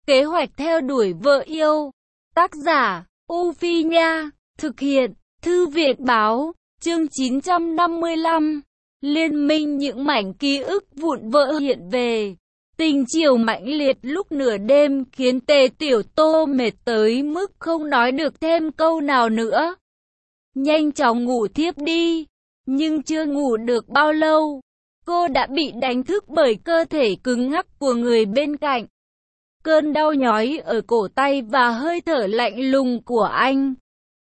Kế hoạch theo đuổi vợ yêu. Tác giả, U Phi Nha. Thực hiện, Thư viện Báo. Chương 955. Liên minh những mảnh ký ức vụn vỡ hiện về. Tình chiều mãnh liệt lúc nửa đêm khiến Tề Tiểu Tô mệt tới mức không nói được thêm câu nào nữa. Nhanh chóng ngủ thiếp đi. Nhưng chưa ngủ được bao lâu, cô đã bị đánh thức bởi cơ thể cứng ngắc của người bên cạnh. Cơn đau nhói ở cổ tay và hơi thở lạnh lùng của anh.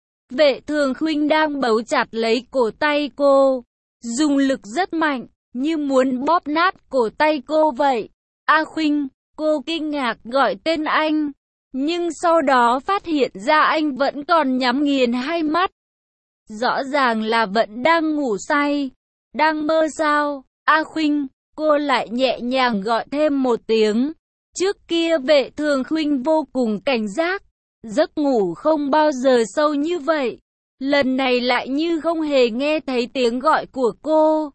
Vệ Thường Khuynh đang bấu chặt lấy cổ tay cô, dùng lực rất mạnh, như muốn bóp nát cổ tay cô vậy. A Khuynh, cô kinh ngạc gọi tên anh, nhưng sau đó phát hiện ra anh vẫn còn nhắm nghiền hai mắt. Rõ ràng là vẫn đang ngủ say. Đang mơ sao? A Khuynh, cô lại nhẹ nhàng gọi thêm một tiếng. Trước kia Vệ Thường Khuynh vô cùng cảnh giác, giấc ngủ không bao giờ sâu như vậy. Lần này lại như không hề nghe thấy tiếng gọi của cô.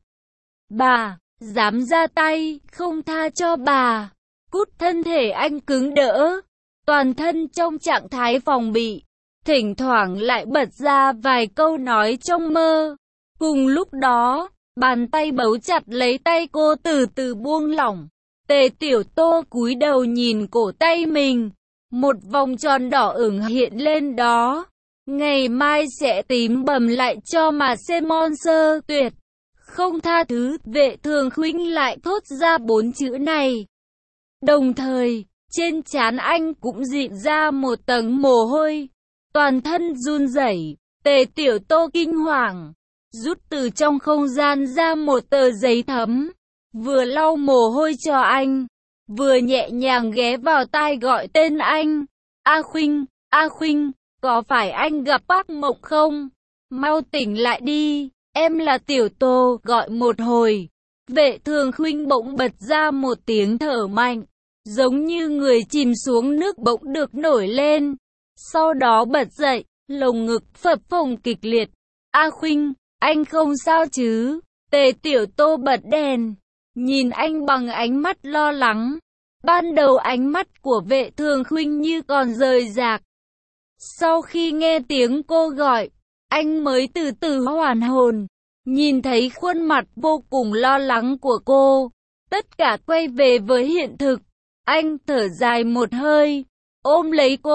Bà, dám ra tay, không tha cho bà. Cút. Thân thể anh cứng đỡ, toàn thân trong trạng thái phòng bị, thỉnh thoảng lại bật ra vài câu nói trong mơ. Cùng lúc đó, bàn tay bấu chặt lấy tay cô từ từ buông lỏng. Tề Tiểu Tô cúi đầu nhìn cổ tay mình, một vòng tròn đỏ ửng hiện lên đó. Ngày mai sẽ tím bầm lại cho mà xem monster tuyệt. Không tha thứ. Vệ Thường Khuynh lại thốt ra 4 chữ này. Đồng thời, trên trán anh cũng dịn ra một tầng mồ hôi, toàn thân run rẩy. Tề Tiểu Tô kinh hoàng, rút từ trong không gian ra một tờ giấy thấm, vừa lau mồ hôi cho anh, vừa nhẹ nhàng ghé vào tai gọi tên anh. A Khuynh, A Khuynh, có phải anh gặp ác mộng không? Mau tỉnh lại đi, em là Tiểu Tô. Gọi một hồi, Vệ Thường Khuynh bỗng bật ra một tiếng thở mạnh, giống như người chìm xuống nước bỗng được nổi lên. Sau đó bật dậy, lồng ngực phập phồng kịch liệt. A Khuynh, anh không sao chứ? Tề Tiểu Tô bật đèn, nhìn anh bằng ánh mắt lo lắng. Ban đầu ánh mắt của Vệ Thường Khuynh như còn rời rạc. Sau khi nghe tiếng cô gọi, anh mới từ từ hoàn hồn, nhìn thấy khuôn mặt vô cùng lo lắng của cô. Tất cả quay về với hiện thực. Anh thở dài một hơi, ôm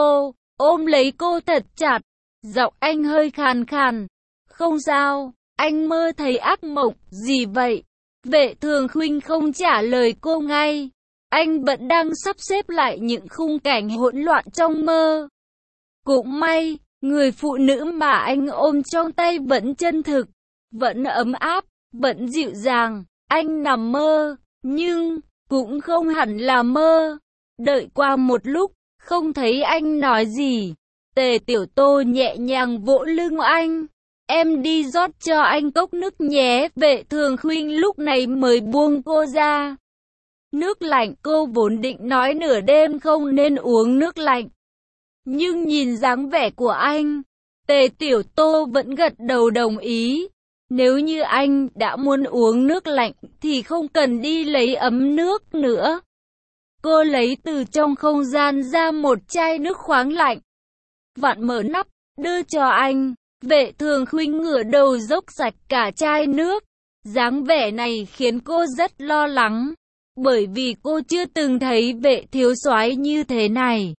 lấy cô thật chặt. Giọng anh hơi khàn khàn. Không sao, anh mơ thấy ác mộng gì vậy? Vệ Thường Khuynh không trả lời cô ngay. Anh vẫn đang sắp xếp lại những khung cảnh hỗn loạn trong mơ. Cũng may, người phụ nữ mà anh ôm trong tay vẫn chân thực, vẫn ấm áp, vẫn dịu dàng. Anh nằm mơ, nhưng cũng không hẳn là mơ. Đợi qua một lúc, không thấy anh nói gì. Tề Tiểu Tô nhẹ nhàng vỗ lưng anh. Em đi rót cho anh cốc nước nhé. Vệ Thường Khuynh lúc này mới buông cô ra. Nước lạnh. Cô vốn định nói nửa đêm không nên uống nước lạnh, nhưng nhìn dáng vẻ của anh, Tề Tiểu Tô vẫn gật đầu đồng ý. Nếu như anh đã muốn uống nước lạnh thì không cần đi lấy ấm nước nữa. Cô lấy từ trong không gian ra một chai nước khoáng lạnh, vặn mở nắp, đưa cho anh. Vệ Thường Khuynh ngửa đầu dốc sạch cả chai nước. Dáng vẻ này khiến cô rất lo lắng, bởi vì cô chưa từng thấy Vệ thiếu soái như thế này.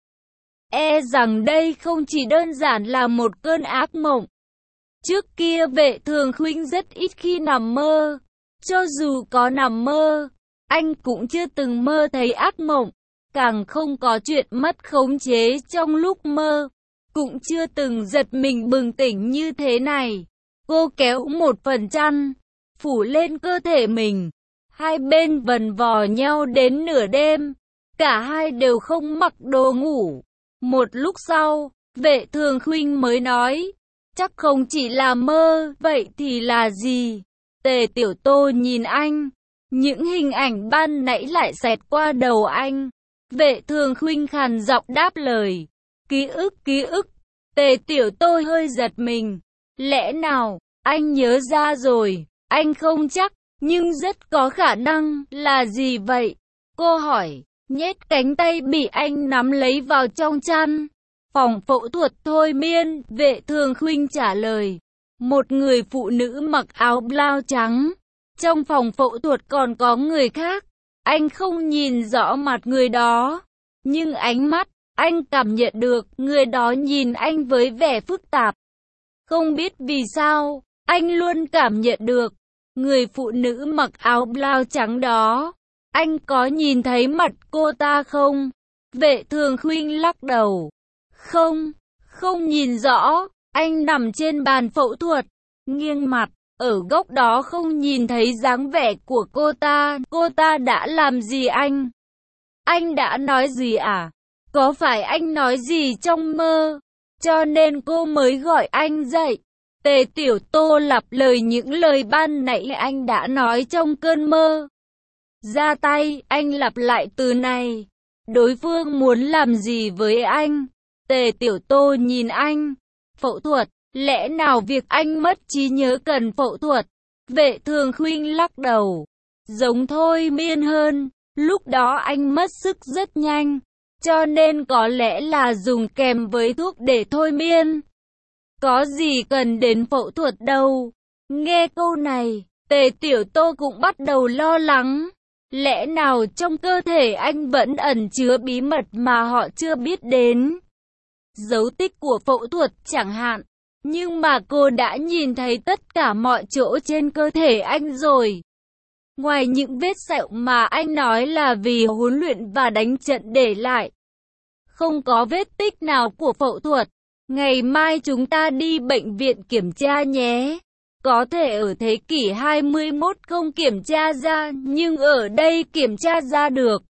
E rằng đây không chỉ đơn giản là một cơn ác mộng. Trước kia Vệ Thường Khuynh rất ít khi nằm mơ. Cho dù có nằm mơ, anh cũng chưa từng mơ thấy ác mộng. Càng không có chuyện mất khống chế trong lúc mơ. Cũng chưa từng giật mình bừng tỉnh như thế này. Cô kéo một phần chăn, phủ lên cơ thể mình. Hai bên vần vò nhau đến nửa đêm. Cả hai đều không mặc đồ ngủ. Một lúc sau, Vệ Thường Khuynh mới nói, chắc không chỉ là mơ, vậy thì là gì? Tề Tiểu Tô nhìn anh, những hình ảnh ban nãy lại xẹt qua đầu anh. Vệ Thường Khuynh khàn giọng đáp lời, ký ức. Tề Tiểu Tô hơi giật mình, lẽ nào, anh nhớ ra rồi? Anh không chắc, nhưng rất có khả năng. Là gì vậy? Cô hỏi. nhét cánh tay bị anh nắm lấy vào trong chăn. Phòng phẫu thuật thôi miên, Vệ Thường Khuynh trả lời. Một người phụ nữ mặc áo blau trắng. Trong phòng phẫu thuật còn có người khác. Anh không nhìn rõ mặt người đó. Nhưng ánh mắt, anh cảm nhận được người đó nhìn anh với vẻ phức tạp. Không biết vì sao, anh luôn cảm nhận được. Người phụ nữ mặc áo blau trắng đó. Anh có nhìn thấy mặt cô ta không? Vệ Thường Khuynh lắc đầu. Không nhìn rõ. Anh nằm trên bàn phẫu thuật, nghiêng mặt, ở góc đó không nhìn thấy dáng vẻ của cô ta. Cô ta đã làm gì anh? Anh đã nói gì à? Có phải anh nói gì trong mơ? Cho nên cô mới gọi anh dậy. Tề Tiểu Tô lặp lời những lời ban nãy anh đã nói trong cơn mơ. Ra tay, anh lặp lại từ này. Đối phương muốn làm gì với anh? Tề Tiểu Tô nhìn anh. Phẫu thuật, lẽ nào việc anh mất trí nhớ cần phẫu thuật? Vệ Thường Khuynh lắc đầu. Giống thôi miên hơn, lúc đó anh mất sức rất nhanh, cho nên có lẽ là dùng kèm với thuốc để thôi miên. Có gì cần đến phẫu thuật đâu. Nghe câu này, Tề Tiểu Tô cũng bắt đầu lo lắng. Lẽ nào trong cơ thể anh vẫn ẩn chứa bí mật mà họ chưa biết đến? Dấu tích của phẫu thuật chẳng hạn. Nhưng mà cô đã nhìn thấy tất cả mọi chỗ trên cơ thể anh rồi. Ngoài những vết sẹo mà anh nói là vì huấn luyện và đánh trận để lại, không có vết tích nào của phẫu thuật. Ngày mai chúng ta đi bệnh viện kiểm tra nhé. Có thể ở thế kỷ 21 không kiểm tra ra, nhưng ở đây kiểm tra ra được.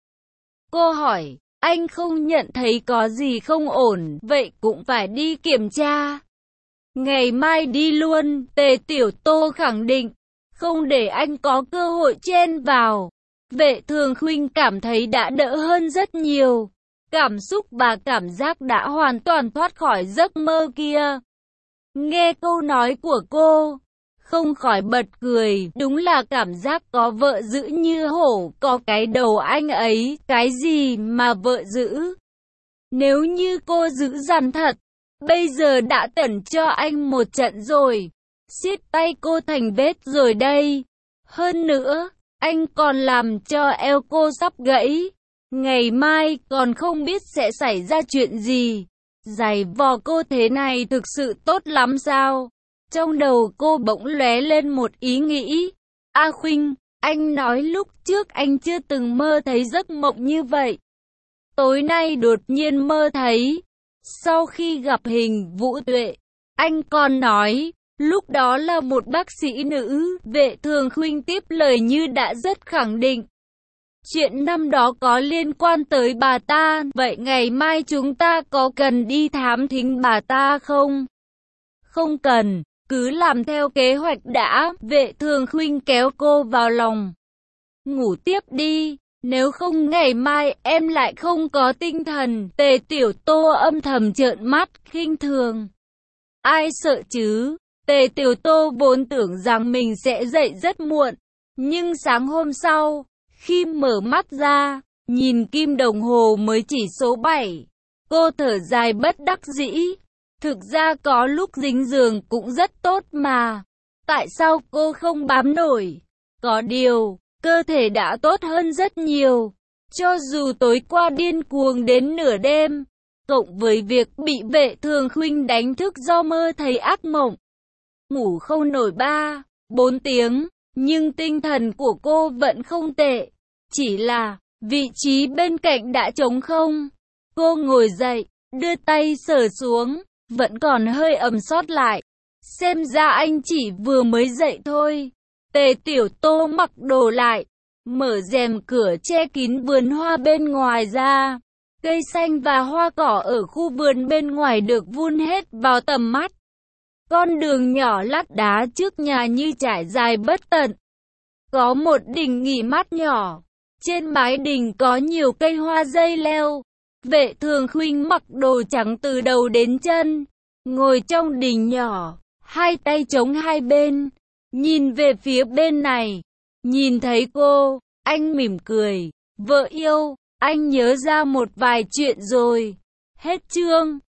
Cô hỏi, anh không nhận thấy có gì không ổn, vậy cũng phải đi kiểm tra. Ngày mai đi luôn, Tề Tiểu Tô khẳng định, không để anh có cơ hội chen vào. Vệ Thường Khuynh cảm thấy đã đỡ hơn rất nhiều. Cảm xúc và cảm giác đã hoàn toàn thoát khỏi giấc mơ kia. Nghe câu nói của cô, không khỏi bật cười. Đúng là cảm giác có vợ dữ như hổ, có cái đầu anh ấy. Cái gì mà vợ dữ? Nếu như cô dữ dằn thật, bây giờ đã tẩn cho anh một trận rồi. Siết tay cô thành vết rồi đây. Hơn nữa, anh còn làm cho eo cô sắp gãy. Ngày mai còn không biết sẽ xảy ra chuyện gì. Giày vò cô thế này thực sự tốt lắm sao? Trong đầu cô bỗng lóe lên một ý nghĩ. A Khuynh, anh nói lúc trước anh chưa từng mơ thấy giấc mộng như vậy. Tối nay đột nhiên mơ thấy. Sau khi gặp Hình Vũ Tuệ, anh còn nói, lúc đó là một bác sĩ nữ. Vệ Thường Khuynh tiếp lời như đã rất khẳng định. Chuyện năm đó có liên quan tới bà ta, vậy ngày mai chúng ta có cần đi thám thính bà ta không? Không cần, cứ làm theo kế hoạch đã. Vệ Thường Khuynh kéo cô vào lòng. Ngủ tiếp đi, nếu không ngày mai em lại không có tinh thần. Tề Tiểu Tô âm thầm trợn mắt, khinh thường. Ai sợ chứ? Tề Tiểu Tô vốn tưởng rằng mình sẽ dậy rất muộn, nhưng sáng hôm sau, khi mở mắt ra, nhìn kim đồng hồ mới chỉ số 7. Cô thở dài bất đắc dĩ. Thực ra có lúc dính giường cũng rất tốt mà. Tại sao cô không bám nổi? Có điều, cơ thể đã tốt hơn rất nhiều. Cho dù tối qua điên cuồng đến nửa đêm, cộng với việc bị Vệ Thường Khuynh đánh thức do mơ thấy ác mộng. Ngủ không nổi 3-4 tiếng. Nhưng tinh thần của cô vẫn không tệ. Chỉ là, vị trí bên cạnh đã trống không. Cô ngồi dậy, đưa tay sờ xuống, vẫn còn hơi ẩm sót lại. Xem ra anh chỉ vừa mới dậy thôi. Tề Tiểu Tô mặc đồ lại, mở rèm cửa che kín vườn hoa bên ngoài ra. Cây xanh và hoa cỏ ở khu vườn bên ngoài được vun hết vào tầm mắt. Con đường nhỏ lát đá trước nhà như trải dài bất tận. Có một đình nghỉ mát nhỏ. Trên mái đình có nhiều cây hoa dây leo. Vệ Thường Khuynh mặc đồ trắng từ đầu đến chân, ngồi trong đình nhỏ, hai tay chống hai bên, nhìn về phía bên này. Nhìn thấy cô, anh mỉm cười. Vợ yêu, Anh nhớ ra một vài chuyện rồi. Hết chương.